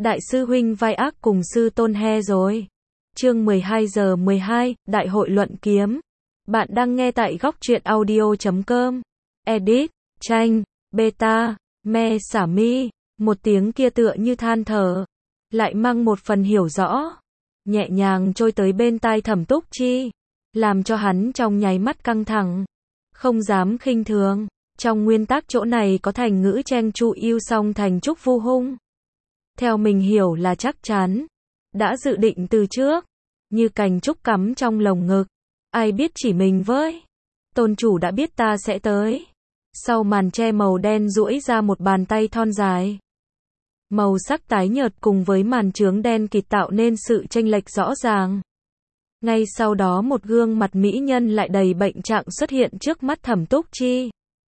Đại sư huynh vai ác cùng sư tôn he rồi. Chương 12 giờ 12, Đại hội luận kiếm. Bạn đang nghe tại góc truyện audio.com. Edit, tranh, beta, me xả mi. Một tiếng kia tựa như than thở, lại mang một phần hiểu rõ, nhẹ nhàng trôi tới bên tai Thẩm Túc Chi, làm cho hắn trong nháy mắt căng thẳng, không dám khinh thường. Trong nguyên tắc chỗ này có thành ngữ chen chu yêu song thành trúc vu hung. Theo mình hiểu là chắc chắn, đã dự định từ trước, như cành trúc cắm trong lồng ngực, ai biết chỉ mình với. Tôn chủ đã biết ta sẽ tới. Sau màn che màu đen duỗi ra một bàn tay thon dài. Màu sắc tái nhợt cùng với màn trướng đen kịt tạo nên sự chênh lệch rõ ràng. Ngay sau đó một gương mặt mỹ nhân lại đầy bệnh trạng xuất hiện trước mắt Thẩm Túc Chi.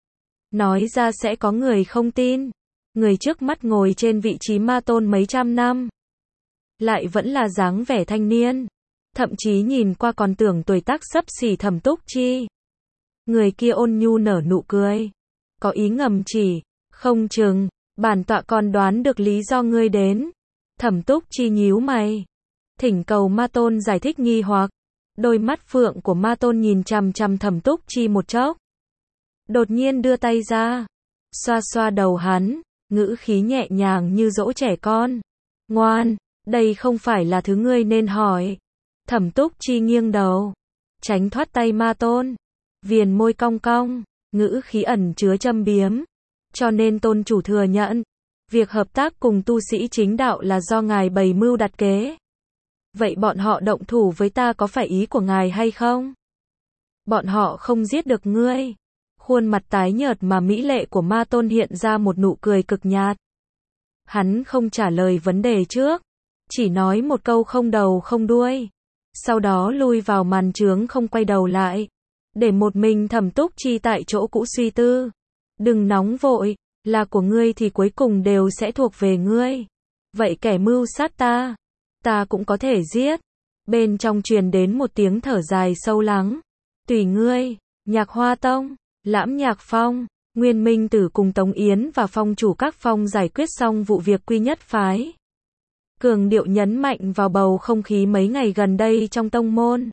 Nói ra sẽ có người không tin. Người trước mắt ngồi trên vị trí ma tôn mấy trăm năm, lại vẫn là dáng vẻ thanh niên, thậm chí nhìn qua còn tưởng tuổi tác xấp xỉ Thẩm Túc Chi. Người kia ôn nhu nở nụ cười, có ý ngầm chỉ, không chừng, bản tọa còn đoán được lý do ngươi đến. Thẩm Túc Chi nhíu mày, thỉnh cầu ma tôn giải thích nghi hoặc. Đôi mắt phượng của ma tôn nhìn chằm chằm Thẩm Túc Chi một chốc, đột nhiên đưa tay ra, xoa xoa đầu hắn, ngữ khí nhẹ nhàng như dỗ trẻ con. Ngoan, đây không phải là thứ ngươi nên hỏi. Thẩm Túc Chi nghiêng đầu, tránh thoát tay ma tôn, viền môi cong cong, ngữ khí ẩn chứa châm biếm. Cho nên tôn chủ thừa nhận, việc hợp tác cùng tu sĩ chính đạo là do ngài bày mưu đặt kế. Vậy bọn họ động thủ với ta có phải ý của ngài hay không? Bọn họ không giết được ngươi. Khuôn mặt tái nhợt mà mỹ lệ của ma tôn hiện ra một nụ cười cực nhạt. Hắn không trả lời vấn đề trước, chỉ nói một câu không đầu không đuôi. Sau đó lui vào màn trướng không quay đầu lại, để một mình Thẩm Túc Chi tại chỗ cũ suy tư. Đừng nóng vội, là của ngươi thì cuối cùng đều sẽ thuộc về ngươi. Vậy kẻ mưu sát ta cũng có thể giết. Bên trong truyền đến một tiếng thở dài sâu lắng. Tùy ngươi. Nhạc Hoa Tông, Lãm Nhạc Phong, Nguyên Minh Tử cùng Tống Yến và phong chủ các phong giải quyết xong vụ việc quy nhất phái. Cường điệu nhấn mạnh vào bầu không khí mấy ngày gần đây trong tông môn.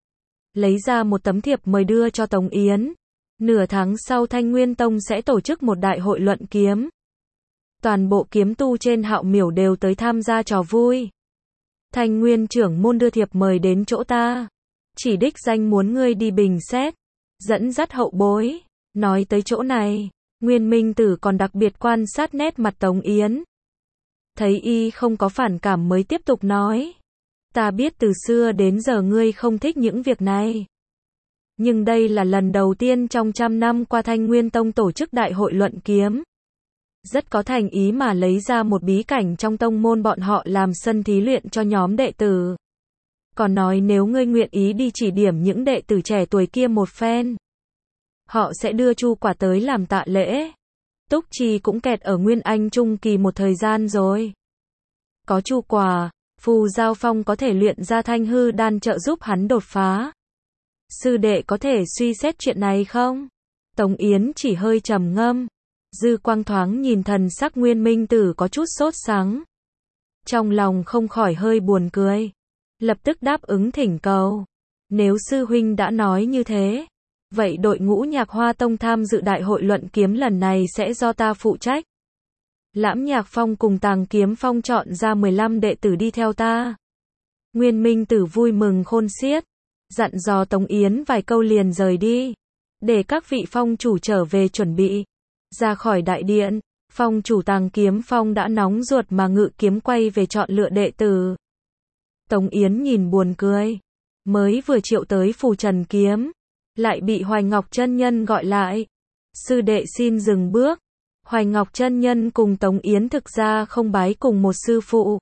Lấy ra một tấm thiệp mời đưa cho Tống Yến. Nửa tháng sau Thanh Nguyên Tông sẽ tổ chức một đại hội luận kiếm. Toàn bộ kiếm tu trên Hạo Miểu đều tới tham gia trò vui. Thanh Nguyên trưởng môn đưa thiệp mời đến chỗ ta, chỉ đích danh muốn ngươi đi bình xét, dẫn dắt hậu bối. Nói tới chỗ này, Nguyên Minh Tử còn đặc biệt quan sát nét mặt Tống Yến. Thấy y không có phản cảm mới tiếp tục nói. Ta biết từ xưa đến giờ ngươi không thích những việc này. Nhưng đây là lần đầu tiên trong 100 năm qua Thanh Nguyên Tông tổ chức đại hội luận kiếm. Rất có thành ý mà lấy ra một bí cảnh trong tông môn bọn họ làm sân thí luyện cho nhóm đệ tử. Còn nói nếu ngươi nguyện ý đi chỉ điểm những đệ tử trẻ tuổi kia một phen, họ sẽ đưa chu quả tới làm tạ lễ. Túc Chi cũng kẹt ở Nguyên Anh Trung Kỳ một thời gian rồi. Có chu quả, Phù Giao Phong có thể luyện ra Thanh Hư Đan trợ giúp hắn đột phá. Sư đệ có thể suy xét chuyện này không? Tống Yến chỉ hơi trầm ngâm, dư quang thoáng nhìn thần sắc Nguyên Minh Tử có chút sốt sắng. Trong lòng không khỏi hơi buồn cười, lập tức đáp ứng thỉnh cầu. Nếu sư huynh đã nói như thế, vậy đội ngũ Nhạc Hoa Tông tham dự đại hội luận kiếm lần này sẽ do ta phụ trách. Lãm Nhạc Phong cùng Tàng Kiếm Phong chọn ra 15 đệ tử đi theo ta. Nguyên Minh Tử vui mừng khôn xiết, dặn dò Tống Yến vài câu liền rời đi, để các vị phong chủ trở về chuẩn bị. Ra khỏi đại điện, phong chủ Tàng Kiếm Phong đã nóng ruột mà ngự kiếm quay về chọn lựa đệ tử. Tống Yến nhìn buồn cười, mới vừa triệu tới Phù Trần kiếm, lại bị Hoài Ngọc chân nhân gọi lại. Sư đệ xin dừng bước. Hoài Ngọc chân nhân cùng Tống Yến thực ra không bái cùng một sư phụ.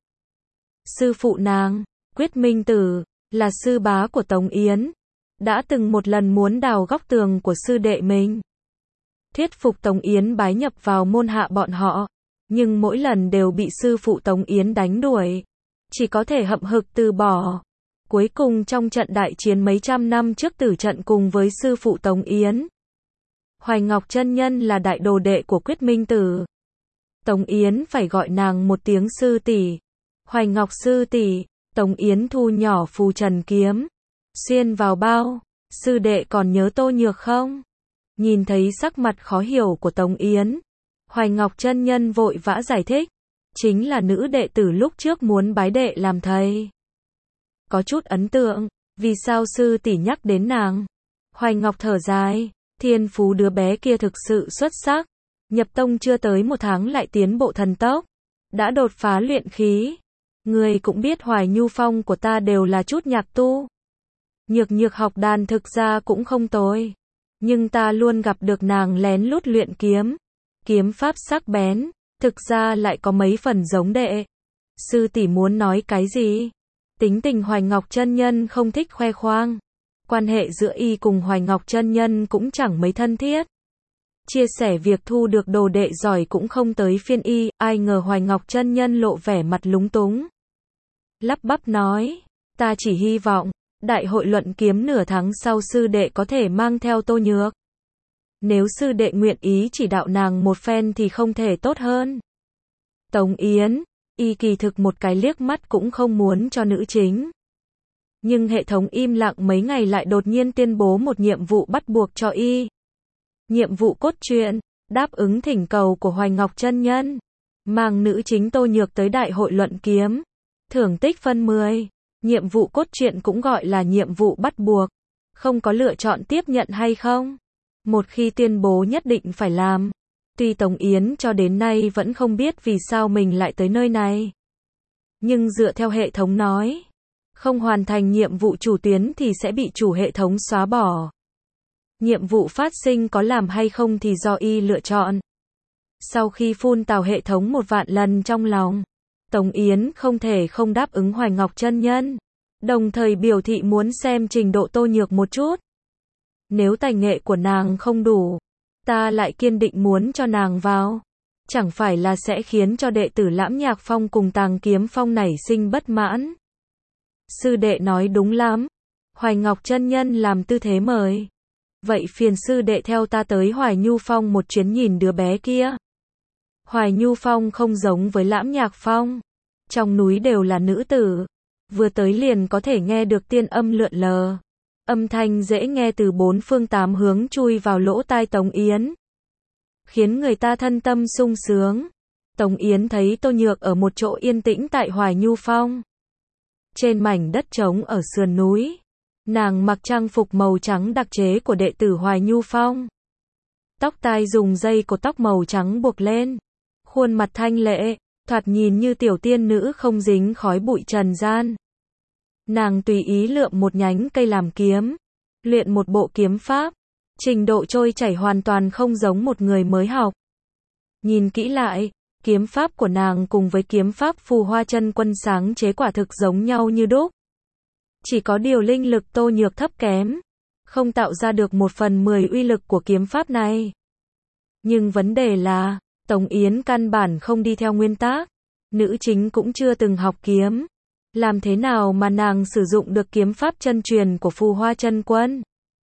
Sư phụ nàng, Quyết Minh Tử, là sư bá của Tống Yến, đã từng một lần muốn đào góc tường của sư đệ mình, thuyết phục Tống Yến bái nhập vào môn hạ bọn họ, nhưng mỗi lần đều bị sư phụ Tống Yến đánh đuổi, chỉ có thể hậm hực từ bỏ. Cuối cùng trong trận đại chiến mấy trăm năm trước tử trận cùng với sư phụ Tống Yến, Hoài Ngọc chân nhân là đại đồ đệ của Quyết Minh Tử. Tống Yến phải gọi nàng một tiếng sư tỷ, Hoài Ngọc sư tỷ, Tống Yến thu nhỏ phù trần kiếm, xuyên vào bao, sư đệ còn nhớ Tô Nhược không? Nhìn thấy sắc mặt khó hiểu của Tống Yến, Hoài Ngọc chân nhân vội vã giải thích, chính là nữ đệ tử lúc trước muốn bái đệ làm thầy. Có chút ấn tượng, vì sao sư tỷ nhắc đến nàng? Hoài Ngọc thở dài, thiên phú đứa bé kia thực sự xuất sắc, nhập tông chưa tới 1 tháng lại tiến bộ thần tốc, đã đột phá luyện khí. Người cũng biết Hoài Nhu Phong của ta đều là chút nhạc tu. Nhược Nhược học đàn thực ra cũng không tồi, nhưng ta luôn gặp được nàng lén lút luyện kiếm, kiếm pháp sắc bén, thực ra lại có mấy phần giống đệ. Sư tỷ muốn nói cái gì? Tính tình Hoài Ngọc chân nhân không thích khoe khoang, quan hệ giữa y cùng Hoài Ngọc chân nhân cũng chẳng mấy thân thiết. Chia sẻ việc thu được đồ đệ giỏi cũng không tới phiên y, ai ngờ Hoài Ngọc chân nhân lộ vẻ mặt lúng túng. Lắp bắp nói, ta chỉ hy vọng, đại hội luận kiếm nửa tháng sau sư đệ có thể mang theo Tô Nhược. Nếu sư đệ nguyện ý chỉ đạo nàng một phen thì không thể tốt hơn. Tống Yến, y kỳ thực một cái liếc mắt cũng không muốn cho nữ chính. Nhưng hệ thống im lặng mấy ngày lại đột nhiên tuyên bố một nhiệm vụ bắt buộc cho y. Nhiệm vụ cốt truyện, đáp ứng thỉnh cầu của Hoài Ngọc chân nhân, mang nữ chính Tô Nhược tới đại hội luận kiếm, thưởng tích phân 10. Nhiệm vụ cốt truyện cũng gọi là nhiệm vụ bắt buộc, không có lựa chọn tiếp nhận hay không. Một khi tuyên bố nhất định phải làm. Tuy Tống Yến cho đến nay vẫn không biết vì sao mình lại tới nơi này, nhưng dựa theo hệ thống nói, không hoàn thành nhiệm vụ chủ tuyến thì sẽ bị chủ hệ thống xóa bỏ. Nhiệm vụ phát sinh có làm hay không thì do y lựa chọn. Sau khi phun tào hệ thống 1 vạn lần trong lòng, Tống Yến không thể không đáp ứng Hoài Ngọc chân nhân, đồng thời biểu thị muốn xem trình độ Tô Nhược một chút. Nếu tài nghệ của nàng không đủ, ta lại kiên định muốn cho nàng vào, chẳng phải là sẽ khiến cho đệ tử Lãm Nhạc Phong cùng Tàng Kiếm Phong nảy sinh bất mãn. Sư đệ nói đúng lắm. Hoài Ngọc chân nhân làm tư thế mời. Vậy phiền sư đệ theo ta tới Hoài Nhu Phong một chuyến nhìn đứa bé kia. Hoài Nhu Phong không giống với Lãm Nhạc Phong, trong núi đều là nữ tử, vừa tới liền có thể nghe được tiên âm lượn lờ. Âm thanh dễ nghe từ 4 phương 8 hướng chui vào lỗ tai Tống Yến, khiến người ta thân tâm sung sướng. Tống Yến thấy Tô Nhược ở một chỗ yên tĩnh tại Hoài Nhu Phong, trên mảnh đất trống ở sườn núi. Nàng mặc trang phục màu trắng đặc chế của đệ tử Hoài Nhu Phong, tóc tai dùng dây cột tóc màu trắng buộc lên, khuôn mặt thanh lệ, thoạt nhìn như tiểu tiên nữ không dính khói bụi trần gian. Nàng tùy ý lượm một nhánh cây làm kiếm, luyện một bộ kiếm pháp, trình độ trôi chảy hoàn toàn không giống một người mới học. Nhìn kỹ lại, kiếm pháp của nàng cùng với kiếm pháp Phù Hoa Chân Quân sáng chế quả thực giống nhau như đúc. Chỉ có điều linh lực Tô Nhược thấp kém, không tạo ra được 1/10 uy lực của kiếm pháp này. Nhưng vấn đề là, Tống Yến căn bản không đi theo nguyên tắc, nữ chính cũng chưa từng học kiếm. Làm thế nào mà nàng sử dụng được kiếm pháp chân truyền của Phù Hoa Chân Quân?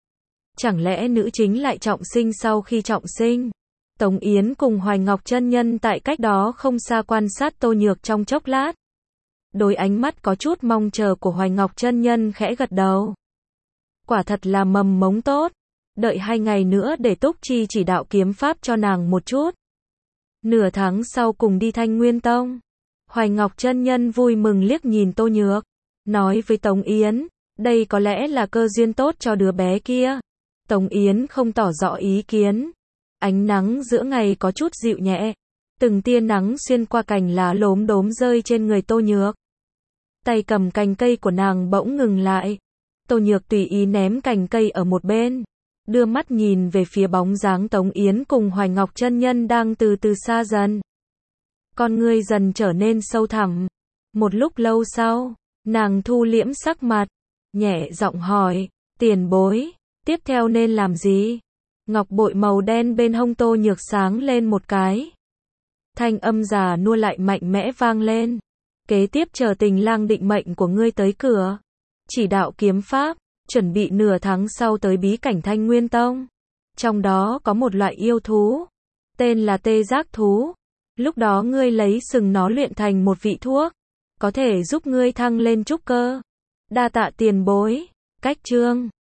Chẳng lẽ nữ chính lại trọng sinh sau khi trọng sinh? Tống Yến cùng Hoài Ngọc chân nhân tại cách đó không xa quan sát Tô Nhược trong chốc lát. Đôi ánh mắt có chút mong chờ của Hoài Ngọc chân nhân khẽ gật đầu. Quả thật là mầm mống tốt. Đợi 2 ngày nữa để Túc Chi chỉ đạo kiếm pháp cho nàng một chút. Nửa tháng sau cùng đi Thanh Nguyên Tông. Hoài Ngọc chân nhân vui mừng liếc nhìn Tô Nhược, nói với Tống Yến, đây có lẽ là cơ duyên tốt cho đứa bé kia. Tống Yến không tỏ rõ ý kiến. Ánh nắng giữa ngày có chút dịu nhẹ, từng tia nắng xuyên qua cành lá lốm đốm rơi trên người Tô Nhược. Tay cầm cành cây của nàng bỗng ngừng lại. Tô Nhược tùy ý ném cành cây ở một bên, đưa mắt nhìn về phía bóng dáng Tống Yến cùng Hoài Ngọc chân nhân đang từ từ xa dần. Con ngươi dần trở nên sâu thẳm. Một lúc lâu sau, nàng thu liễm sắc mặt, nhẹ giọng hỏi, tiền bối, tiếp theo nên làm gì? Ngọc bội màu đen bên hông Tô Nhược sáng lên một cái. Thanh âm già nua lại mạnh mẽ vang lên. Kế tiếp chờ Tình Lang định mệnh của ngươi tới cửa. Chỉ đạo kiếm pháp, chuẩn bị nửa tháng sau tới bí cảnh Thanh Nguyên Tông. Trong đó có một loại yêu thú, tên là tê giác thú. Lúc đó ngươi lấy sừng nó luyện thành một vị thuốc, có thể giúp ngươi thăng lên trúc cơ. Đa tạ tiền bối. Cách chương